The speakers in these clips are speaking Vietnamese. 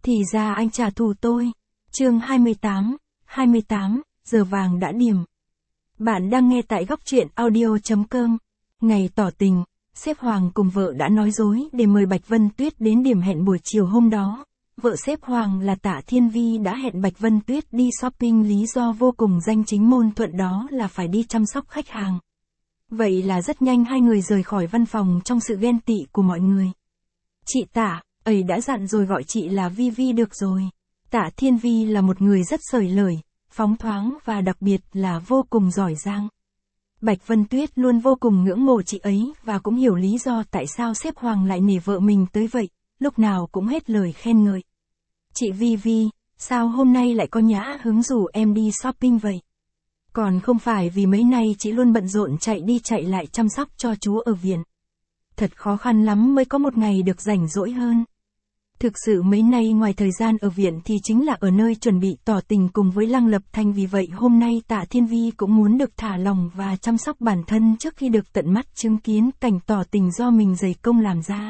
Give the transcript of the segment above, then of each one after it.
Thì ra anh trả thù tôi. Chương 28, giờ vàng đã điểm. Bạn đang nghe tại góc truyện audio.com. Ngày tỏ tình, sếp Hoàng cùng vợ đã nói dối để mời Bạch Vân Tuyết đến điểm hẹn buổi chiều hôm đó. Vợ sếp Hoàng là Tạ Thiên Vi đã hẹn Bạch Vân Tuyết đi shopping, lý do vô cùng danh chính ngôn thuận đó là phải đi chăm sóc khách hàng. Vậy là rất nhanh hai người rời khỏi văn phòng trong sự ghen tị của mọi người. Chị Tạ, ấy đã dặn rồi gọi chị là Vi Vi được rồi. Tạ Thiên Vi là một người rất xởi lởi, phóng thoáng và đặc biệt là vô cùng giỏi giang. Bạch Vân Tuyết luôn vô cùng ngưỡng mộ chị ấy và cũng hiểu lý do tại sao sếp Hoàng lại nể vợ mình tới vậy, lúc nào cũng hết lời khen ngợi. Chị Vi Vi, sao hôm nay lại có nhã hứng rủ em đi shopping vậy? Còn không phải vì mấy nay chị luôn bận rộn chạy đi chạy lại chăm sóc cho chú ở viện. Thật khó khăn lắm mới có một ngày được rảnh rỗi hơn. Thực sự mấy nay ngoài thời gian ở viện thì chính là ở nơi chuẩn bị tỏ tình cùng với Lăng Lập Thanh, vì vậy hôm nay Tạ Thiên Vi cũng muốn được thả lòng và chăm sóc bản thân trước khi được tận mắt chứng kiến cảnh tỏ tình do mình dày công làm ra.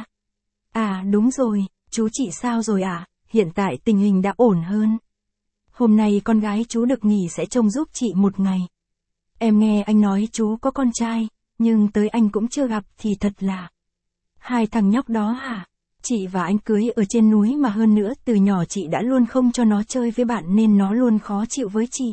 À đúng rồi, chú chị sao rồi ạ? Hiện tại tình hình đã ổn hơn. Hôm nay con gái chú được nghỉ sẽ trông giúp chị một ngày. Em nghe anh nói chú có con trai, nhưng tới anh cũng chưa gặp thì thật là. Hai thằng nhóc đó hả? Chị và anh cưới ở trên núi mà, hơn nữa từ nhỏ chị đã luôn không cho nó chơi với bạn nên nó luôn khó chịu với chị.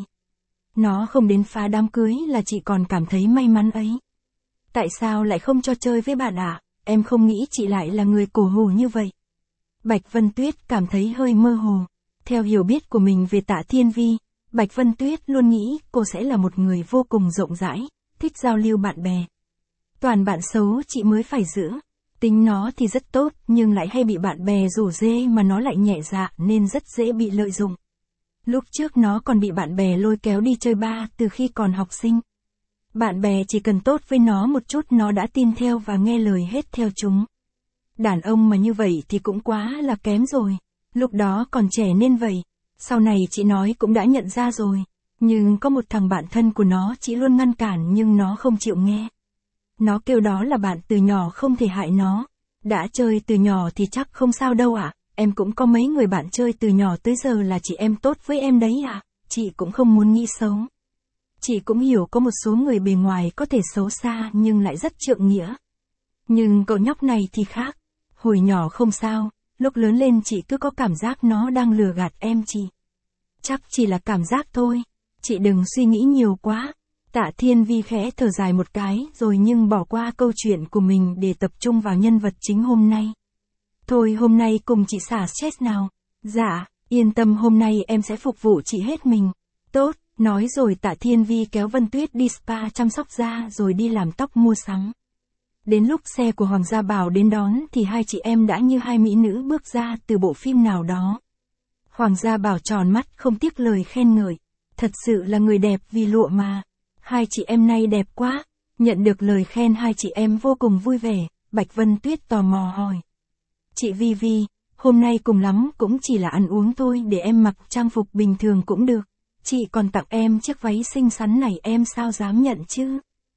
Nó không đến phá đám cưới là chị còn cảm thấy may mắn ấy. Tại sao lại không cho chơi với bạn ạ? Em không nghĩ chị lại là người cổ hủ như vậy. Bạch Vân Tuyết cảm thấy hơi mơ hồ. Theo hiểu biết của mình về Tạ Thiên Vi, Bạch Vân Tuyết luôn nghĩ cô sẽ là một người vô cùng rộng rãi, thích giao lưu bạn bè. Toàn bạn xấu chị mới phải giữ. Tính nó thì rất tốt nhưng lại hay bị bạn bè rủ rê mà nó lại nhẹ dạ nên rất dễ bị lợi dụng. Lúc trước nó còn bị bạn bè lôi kéo đi chơi bar từ khi còn học sinh. Bạn bè chỉ cần tốt với nó một chút nó đã tin theo và nghe lời hết theo chúng. Đàn ông mà như vậy thì cũng quá là kém rồi. Lúc đó còn trẻ nên vậy. Sau này chị nói cũng đã nhận ra rồi. Nhưng có một thằng bạn thân của nó chị luôn ngăn cản nhưng nó không chịu nghe. Nó kêu đó là bạn từ nhỏ không thể hại nó. Đã chơi từ nhỏ thì chắc không sao đâu ạ. Em cũng có mấy người bạn chơi từ nhỏ tới giờ là chị em tốt với em đấy ạ. Chị cũng không muốn nghĩ xấu. Chị cũng hiểu có một số người bề ngoài có thể xấu xa nhưng lại rất trượng nghĩa. Nhưng cậu nhóc này thì khác. Hồi nhỏ không sao, lúc lớn lên chị cứ có cảm giác nó đang lừa gạt em chị. Chắc chỉ là cảm giác thôi. Chị đừng suy nghĩ nhiều quá. Tạ Thiên Vi khẽ thở dài một cái rồi nhưng bỏ qua câu chuyện của mình để tập trung vào nhân vật chính hôm nay. Thôi hôm nay cùng chị xả stress nào. Dạ, yên tâm hôm nay em sẽ phục vụ chị hết mình. Tốt, nói rồi Tạ Thiên Vi kéo Vân Tuyết đi spa chăm sóc da rồi đi làm tóc mua sắm. Đến lúc xe của Hoàng Gia Bảo đến đón thì hai chị em đã như hai mỹ nữ bước ra từ bộ phim nào đó. Hoàng Gia Bảo tròn mắt không tiếc lời khen ngợi. Thật sự là người đẹp vì lụa mà. Hai chị em nay đẹp quá. Nhận được lời khen hai chị em vô cùng vui vẻ. Bạch Vân Tuyết tò mò hỏi. Chị Vi Vi, hôm nay cùng lắm cũng chỉ là ăn uống thôi, để em mặc trang phục bình thường cũng được. Chị còn tặng em chiếc váy xinh xắn này em sao dám nhận chứ?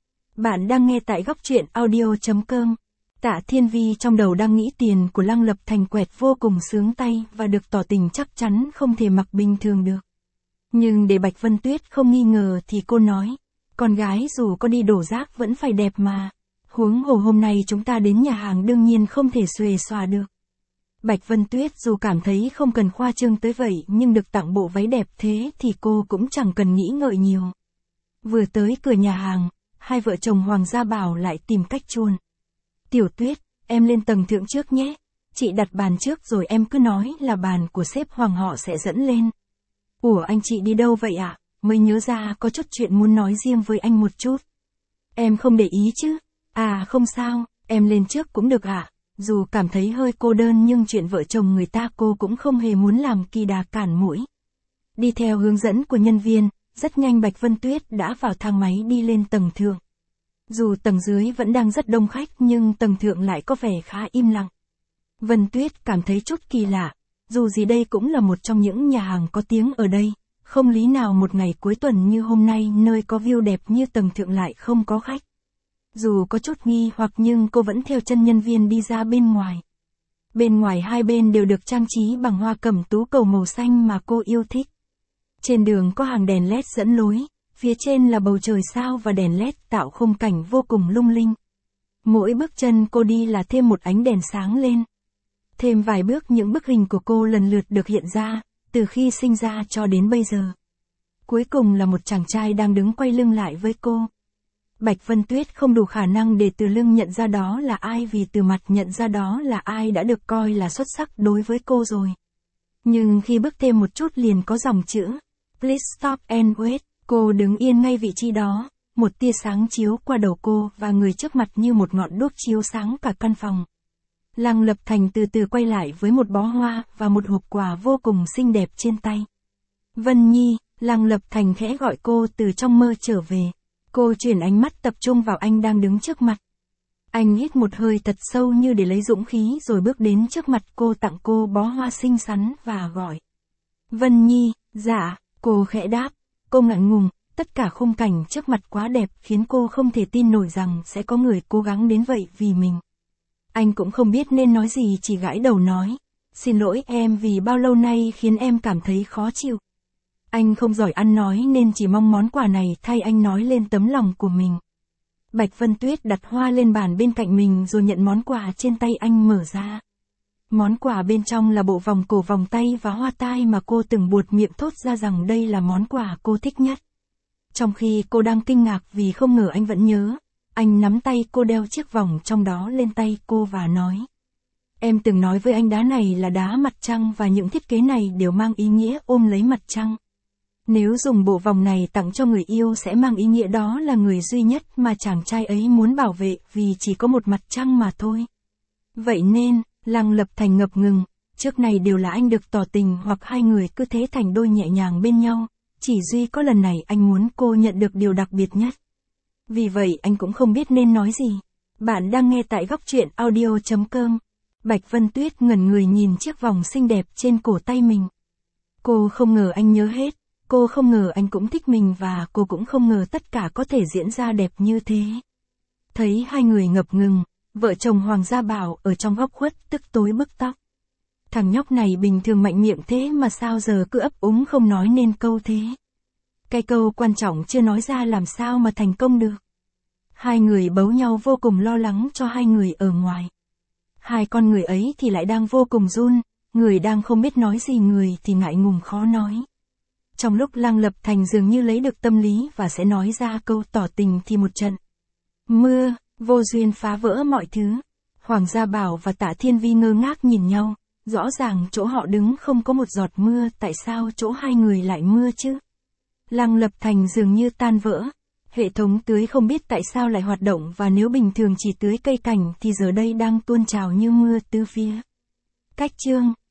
Bạn đang nghe tại góc truyện audio.com. Tạ Thiên Vi trong đầu đang nghĩ tiền của Lăng Lập Thành quẹt vô cùng sướng tay và được tỏ tình chắc chắn không thể mặc bình thường được. Nhưng để Bạch Vân Tuyết không nghi ngờ thì cô nói, con gái dù có đi đổ rác vẫn phải đẹp mà. Huống hồ hôm nay chúng ta đến nhà hàng đương nhiên không thể xuề xòa được. Bạch Vân Tuyết dù cảm thấy không cần khoa trương tới vậy nhưng được tặng bộ váy đẹp thế thì cô cũng chẳng cần nghĩ ngợi nhiều. Vừa tới cửa nhà hàng, hai vợ chồng Hoàng Gia Bảo lại tìm cách chuồn. Tiểu Tuyết, em lên tầng thượng trước nhé. Chị đặt bàn trước rồi em cứ nói là bàn của sếp Hoàng họ sẽ dẫn lên. Ủa anh chị đi đâu vậy ạ? Mới nhớ ra có chút chuyện muốn nói riêng với anh một chút. Em không để ý chứ? À không sao, em lên trước cũng được ạ. Dù cảm thấy hơi cô đơn nhưng chuyện vợ chồng người ta cô cũng không hề muốn làm kỳ đà cản mũi. Đi theo hướng dẫn của nhân viên, rất nhanh Bạch Vân Tuyết đã vào thang máy đi lên tầng thượng. Dù tầng dưới vẫn đang rất đông khách nhưng tầng thượng lại có vẻ khá im lặng. Vân Tuyết cảm thấy chút kỳ lạ, dù gì đây cũng là một trong những nhà hàng có tiếng ở đây, không lý nào một ngày cuối tuần như hôm nay nơi có view đẹp như tầng thượng lại không có khách. Dù có chút nghi hoặc nhưng cô vẫn theo chân nhân viên đi ra bên ngoài. Bên ngoài hai bên đều được trang trí bằng hoa cẩm tú cầu màu xanh mà cô yêu thích. Trên đường có hàng đèn LED dẫn lối, phía trên là bầu trời sao và đèn LED tạo khung cảnh vô cùng lung linh. Mỗi bước chân cô đi là thêm một ánh đèn sáng lên. Thêm vài bước những bức hình của cô lần lượt được hiện ra, từ khi sinh ra cho đến bây giờ. Cuối cùng là một chàng trai đang đứng quay lưng lại với cô. Bạch Vân Tuyết không đủ khả năng để từ lưng nhận ra đó là ai, vì từ mặt nhận ra đó là ai đã được coi là xuất sắc đối với cô rồi. Nhưng khi bước thêm một chút liền có dòng chữ Please stop and wait. Cô đứng yên ngay vị trí đó, một tia sáng chiếu qua đầu cô và người trước mặt như một ngọn đuốc chiếu sáng cả căn phòng. Lăng Lập Thành từ từ quay lại với một bó hoa và một hộp quà vô cùng xinh đẹp trên tay. Vân Nhi, Lăng Lập Thành khẽ gọi cô từ trong mơ trở về. Cô chuyển ánh mắt tập trung vào anh đang đứng trước mặt. Anh hít một hơi thật sâu như để lấy dũng khí rồi bước đến trước mặt cô, tặng cô bó hoa xinh xắn và gọi. Vân Nhi, dạ, cô khẽ đáp. Cô ngại ngùng, tất cả khung cảnh trước mặt quá đẹp khiến cô không thể tin nổi rằng sẽ có người cố gắng đến vậy vì mình. Anh cũng không biết nên nói gì, chỉ gãi đầu nói. Xin lỗi em vì bao lâu nay khiến em cảm thấy khó chịu. Anh không giỏi ăn nói nên chỉ mong món quà này thay anh nói lên tấm lòng của mình. Bạch Vân Tuyết đặt hoa lên bàn bên cạnh mình rồi nhận món quà trên tay anh, mở ra. Món quà bên trong là bộ vòng cổ, vòng tay và hoa tai mà cô từng buột miệng thốt ra rằng đây là món quà cô thích nhất. Trong khi cô đang kinh ngạc vì không ngờ anh vẫn nhớ, anh nắm tay cô đeo chiếc vòng trong đó lên tay cô và nói. Em từng nói với anh đá này là đá mặt trăng và những thiết kế này đều mang ý nghĩa ôm lấy mặt trăng. Nếu dùng bộ vòng này tặng cho người yêu sẽ mang ý nghĩa đó là người duy nhất mà chàng trai ấy muốn bảo vệ vì chỉ có một mặt trăng mà thôi. Vậy nên, Lăng Lập Thành ngập ngừng, trước này đều là anh được tỏ tình hoặc hai người cứ thế thành đôi nhẹ nhàng bên nhau, chỉ duy có lần này anh muốn cô nhận được điều đặc biệt nhất. Vì vậy anh cũng không biết nên nói gì. Bạn đang nghe tại góc truyện audio.com. Bạch Vân Tuyết ngẩn người nhìn chiếc vòng xinh đẹp trên cổ tay mình. Cô không ngờ anh nhớ hết, cô không ngờ anh cũng thích mình và cô cũng không ngờ tất cả có thể diễn ra đẹp như thế. Thấy hai người ngập ngừng, vợ chồng Hoàng Gia Bảo ở trong góc khuất tức tối bứt tóc. Thằng nhóc này bình thường mạnh miệng thế mà sao giờ cứ ấp úng không nói nên câu thế. Cái câu quan trọng chưa nói ra làm sao mà thành công được. Hai người bấu nhau vô cùng lo lắng cho hai người ở ngoài. Hai con người ấy thì lại đang vô cùng run, người đang không biết nói gì, người thì ngại ngùng khó nói. Trong lúc Lăng Lập Thành dường như lấy được tâm lý và sẽ nói ra câu tỏ tình thì một trận mưa vô duyên phá vỡ mọi thứ. Hoàng Gia Bảo và Tạ Thiên Vi ngơ ngác nhìn nhau, rõ ràng chỗ họ đứng không có một giọt mưa, tại sao chỗ hai người lại mưa chứ? Lăng Lập Thành dường như tan vỡ. Hệ thống tưới không biết tại sao lại hoạt động và nếu bình thường chỉ tưới cây cảnh thì giờ đây đang tuôn trào như mưa tứ phía. Cách chương